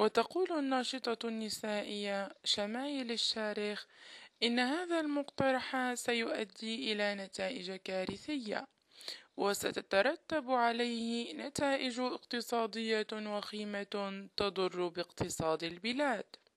وتقول الناشطة النسائية شمايل الشارخ إن هذا المقترح سيؤدي إلى نتائج كارثية، وستترتب عليه نتائج اقتصادية وخيمة تضر باقتصاد البلاد.